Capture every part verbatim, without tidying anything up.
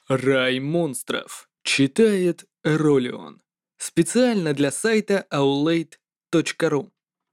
Рай монстров. Читает Ролион. Специально для сайта аулейт точка ру.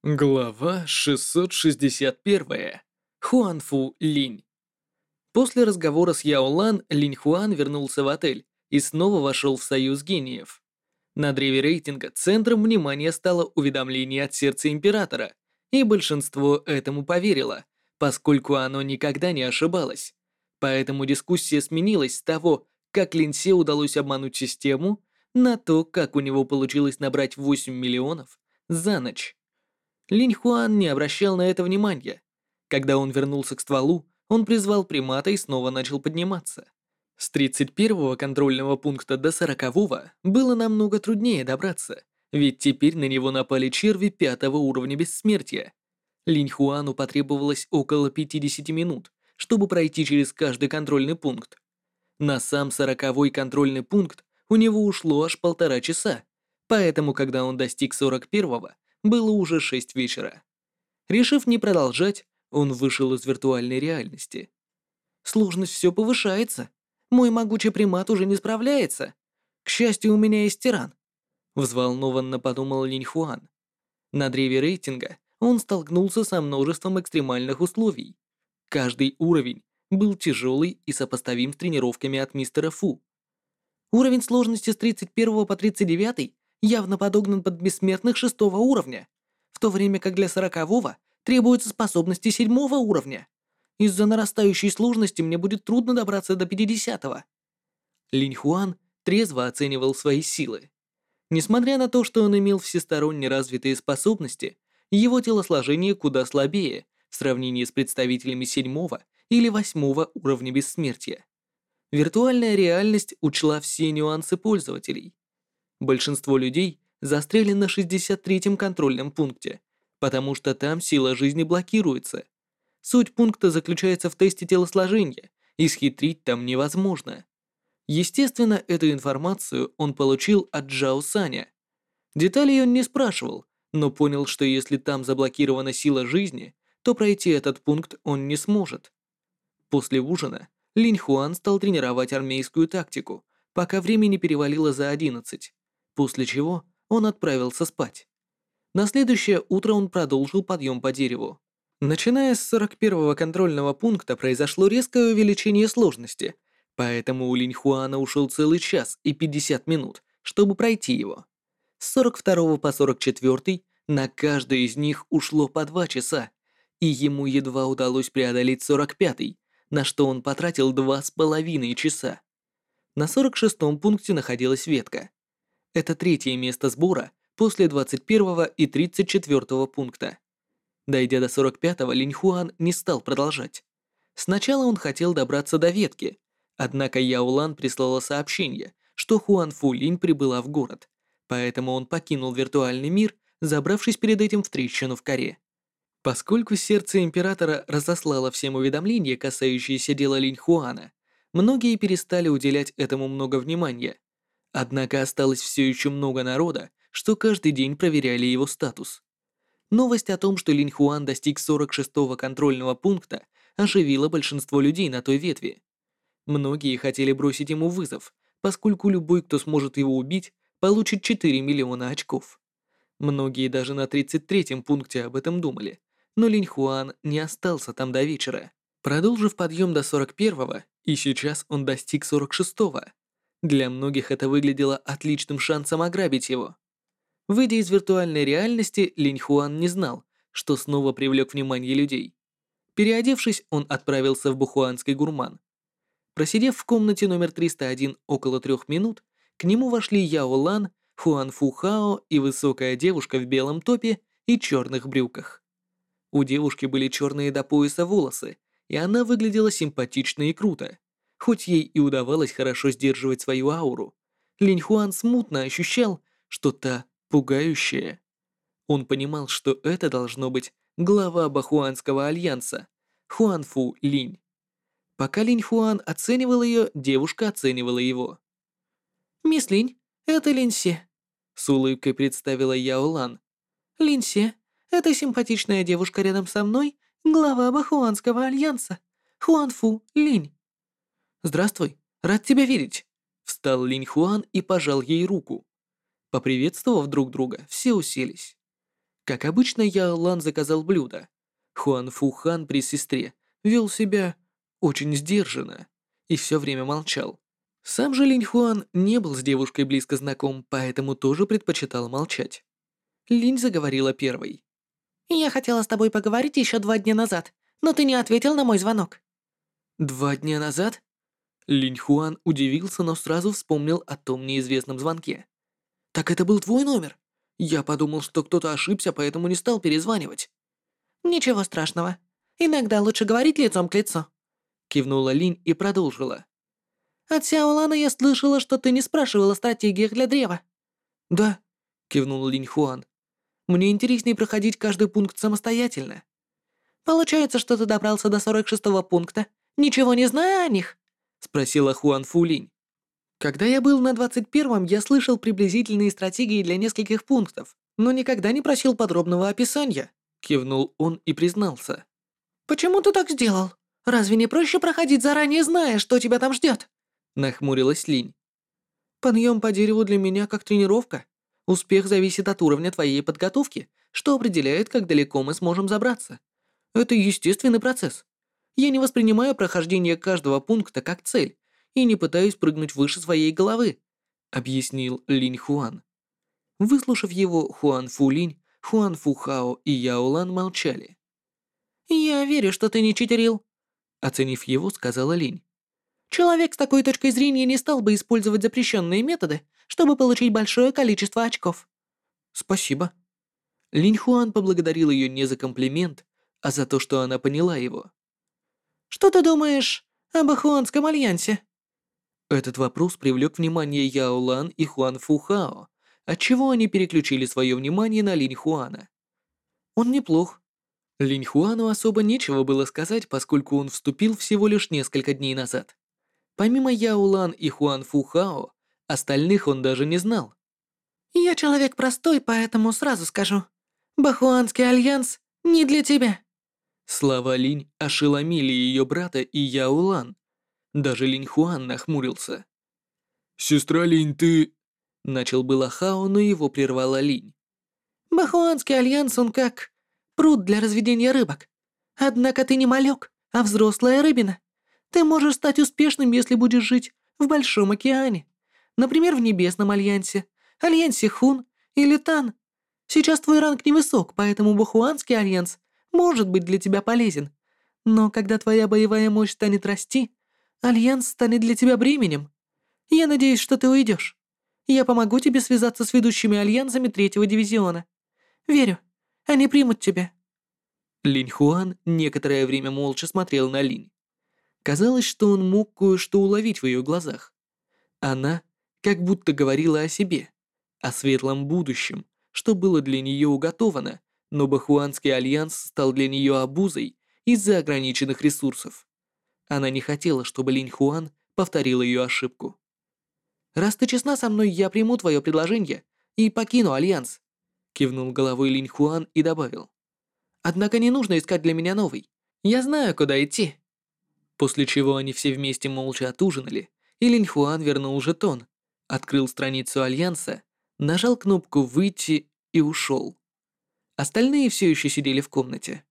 Глава шестьсот шестьдесят один. Хуанфу Линь. После разговора с Яо Лан, Линь Хуан вернулся в отель и снова вошел в союз гениев. На древе рейтинга центром внимания стало уведомление от сердца императора, и большинство этому поверило, поскольку оно никогда не ошибалось. Поэтому дискуссия сменилась с того, как Линсе удалось обмануть систему, на то, как у него получилось набрать восемь миллионов за ночь. Линь Хуан не обращал на это внимания. Когда он вернулся к стволу, он призвал примата и снова начал подниматься. С тридцать первого контрольного пункта до сорокового было намного труднее добраться, ведь теперь на него напали черви пятого уровня бессмертия. Линь Хуану потребовалось около пятидесяти минут, чтобы пройти через каждый контрольный пункт. На сам сороковой контрольный пункт у него ушло аж полтора часа, поэтому когда он достиг сорок первого, было уже шесть вечера. Решив не продолжать, он вышел из виртуальной реальности. Сложность все повышается. Мой могучий примат уже не справляется. К счастью, у меня есть тиран. Взволнованно подумал Линь Хуан. На древе рейтинга он столкнулся со множеством экстремальных условий. Каждый уровень был тяжелый и сопоставим с тренировками от мистера Фу. Уровень сложности с тридцать первого по тридцать девятый явно подогнан под бессмертных шестого уровня, в то время как для сорокового требуются способности седьмого уровня. Из-за нарастающей сложности мне будет трудно добраться до пятидесятого. Линь Хуан трезво оценивал свои силы. Несмотря на то, что он имел всесторонне развитые способности, его телосложение куда слабее в сравнении с представителями седьмого или восьмого уровня бессмертия. Виртуальная реальность учла все нюансы пользователей. Большинство людей застряли на шестьдесят третьем контрольном пункте, потому что там сила жизни блокируется. Суть пункта заключается в тесте телосложения, и схитрить там невозможно. Естественно, эту информацию он получил от Джао Саня. Деталей он не спрашивал, но понял, что если там заблокирована сила жизни, то пройти этот пункт он не сможет. После ужина Линь Хуан стал тренировать армейскую тактику, пока время не перевалило за одиннадцать, после чего он отправился спать. На следующее утро он продолжил подъем по дереву. Начиная с сорок первого контрольного пункта произошло резкое увеличение сложности, поэтому у Линь Хуана ушел целый час и пятьдесят минут, чтобы пройти его. С сорок второго по сорок четвёртый на каждый из них ушло по два часа, и ему едва удалось преодолеть сорок пятый, на что он потратил два с половиной часа. На сорок шестом пункте находилась ветка. Это третье место сбора после двадцать первого и тридцать четвёртого пункта. Дойдя до сорок пятого, Линь Хуан не стал продолжать. Сначала он хотел добраться до ветки, однако Яо Лан прислала сообщение, что Хуан Фу Линь прибыла в город, поэтому он покинул виртуальный мир, забравшись перед этим в трещину в коре. Поскольку сердце императора разослало всем уведомления, касающиеся дела Линь Хуана, многие перестали уделять этому много внимания. Однако осталось все еще много народа, что каждый день проверяли его статус. Новость о том, что Линь Хуан достиг сорок шестого контрольного пункта, оживила большинство людей на той ветви. Многие хотели бросить ему вызов, поскольку любой, кто сможет его убить, получит четыре миллиона очков. Многие даже на тридцать третьем пункте об этом думали, но Линь Хуан не остался там до вечера, продолжив подъем до сорок первого, и сейчас он достиг сорок шестого. Для многих это выглядело отличным шансом ограбить его. Выйдя из виртуальной реальности, Линь Хуан не знал, что снова привлек внимание людей. Переодевшись, он отправился в Бухуанский гурман. Просидев в комнате номер триста один около трех минут, к нему вошли Яо Лан, Хуан Фу Хао и высокая девушка в белом топе и черных брюках. У девушки были черные до пояса волосы, и она выглядела симпатично и круто. Хоть ей и удавалось хорошо сдерживать свою ауру, Линь Хуан смутно ощущал, что та пугающая. Он понимал, что это должно быть глава Бахуанского альянса, Хуан Фу Линь. Пока Линь Хуан оценивал ее, девушка оценивала его. «Мисс Линь, это Линьсе», — с улыбкой представила Яо Лан. «Линьсе, это симпатичная девушка рядом со мной, глава Бахуанского альянса, Хуан Фу Линь». «Здравствуй, Рад тебя видеть!» Встал Линь Хуан и пожал ей руку. Поприветствовав друг друга, все уселись. Как обычно, Яо Лан заказал блюдо. Хуан Фу Хан при сестре вел себя очень сдержанно и все время молчал. Сам же Линь Хуан не был с девушкой близко знаком, поэтому тоже предпочитал молчать. Линь заговорила первой. «Я хотела с тобой поговорить еще два дня назад, но ты не ответил на мой звонок». «Два дня назад?» Линь Хуан удивился, но сразу вспомнил о том неизвестном звонке. «Так это был твой номер? Я подумал, что кто-то ошибся, поэтому не стал перезванивать». «Ничего страшного. Иногда лучше говорить лицом к лицу». Кивнула Линь и продолжила. «От Сяолана я слышала, что ты не спрашивал о стратегиях для древа». «Да», — кивнул Линь Хуан. «Мне интереснее проходить каждый пункт самостоятельно». «Получается, что ты добрался до сорок шестого пункта, ничего не зная о них?» — спросила Хуан Фу Линь. «Когда я был на двадцать первом, я слышал приблизительные стратегии для нескольких пунктов, но никогда не просил подробного описания», — кивнул он и признался. «Почему ты так сделал? Разве не проще проходить заранее, зная, что тебя там ждет?» — нахмурилась Линь. «Подъем по дереву для меня как тренировка. Успех зависит от уровня твоей подготовки, что определяет, как далеко мы сможем забраться. Это естественный процесс. Я не воспринимаю прохождение каждого пункта как цель и не пытаюсь прыгнуть выше своей головы», — объяснил Линь Хуан. Выслушав его, Хуан Фу Линь, Хуан Фу Хао и Яо Лан молчали. «Я верю, что ты не читерил», — оценив его, сказала Линь. «Человек с такой точкой зрения не стал бы использовать запрещенные методы, чтобы получить большое количество очков». «Спасибо». Линь Хуан поблагодарил ее не за комплимент, а за то, что она поняла его. «Что ты думаешь об Ахуанском альянсе?» Этот вопрос привлек внимание Яо Лан и Хуан Фу Хао, отчего они переключили свое внимание на Линь Хуана. Он неплох. Линь Хуану особо нечего было сказать, поскольку он вступил всего лишь несколько дней назад. Помимо Яо Лан и Хуан Фу Хао, остальных он даже не знал. «Я человек простой, поэтому сразу скажу. Бахуанский альянс не для тебя». Слова Линь ошеломили ее брата и Яо Лан. Даже Линь Хуан нахмурился. «Сестра Линь, ты...» Начал было Хао, но его прервала Линь. «Бахуанский альянс, он как пруд для разведения рыбок. Однако ты не малек, а взрослая рыбина. Ты можешь стать успешным, если будешь жить в Большом океане. Например, в Небесном альянсе, альянсе Хун или Тан. Сейчас твой ранг невысок, поэтому Бахуанский альянс может быть для тебя полезен. Но когда твоя боевая мощь станет расти, альянс станет для тебя бременем. Я надеюсь, что ты уйдешь. Я помогу тебе связаться с ведущими альянсами третьего дивизиона. Верю, они примут тебя». Линь Хуан некоторое время молча смотрел на Линь. Казалось, что он мог кое-что уловить в ее глазах. Она как будто говорила о себе, о светлом будущем, что было для нее уготовано, но Бахуанский альянс стал для нее обузой из-за ограниченных ресурсов. Она не хотела, чтобы Линь Хуан повторил ее ошибку. «Раз ты честна со мной, я приму твое предложение и покину альянс», кивнул головой Линь Хуан и добавил. «Однако не нужно искать для меня новый. Я знаю, куда идти». После чего они все вместе молча отужинали, и Линь Хуан вернул жетон, открыл страницу альянса, нажал кнопку «Выйти» и ушел. Остальные все еще сидели в комнате.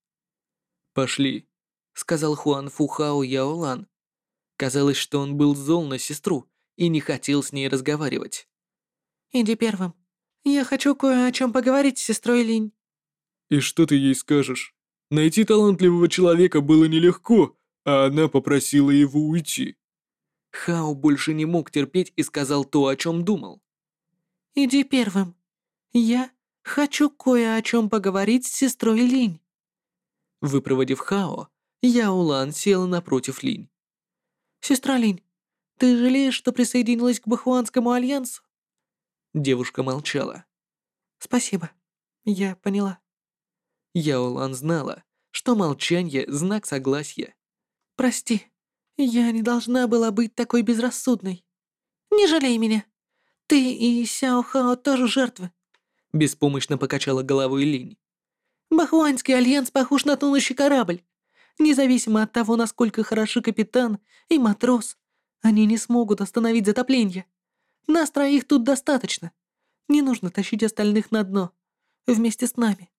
«Пошли», — сказал Хуан Фу Хао Яо Лан. Казалось, что он был зол на сестру и не хотел с ней разговаривать. «Иди первым. Я хочу кое о чем поговорить с сестрой Линь». «И что ты ей скажешь? Найти талантливого человека было нелегко, а она попросила его уйти». Хао больше не мог терпеть и сказал то, о чем думал. «Иди первым. Я хочу кое о чем поговорить с сестрой Линь». Выпроводив Хао, Яо Лан села напротив Линь. «Сестра Линь, ты жалеешь, что присоединилась к Бахуанскому альянсу?» Девушка молчала. «Спасибо. Я поняла». Яо Лан знала, что молчание — знак согласия. «Прости, я не должна была быть такой безрассудной. Не жалей меня. Ты и Сяо Хао тоже жертвы». Беспомощно покачала головой Линь. Бахуанский альянс похож на тонущий корабль. Независимо от того, насколько хороши капитан и матрос, Они не смогут остановить затопление. Нас троих тут достаточно. Не нужно тащить остальных на дно. Вместе с нами.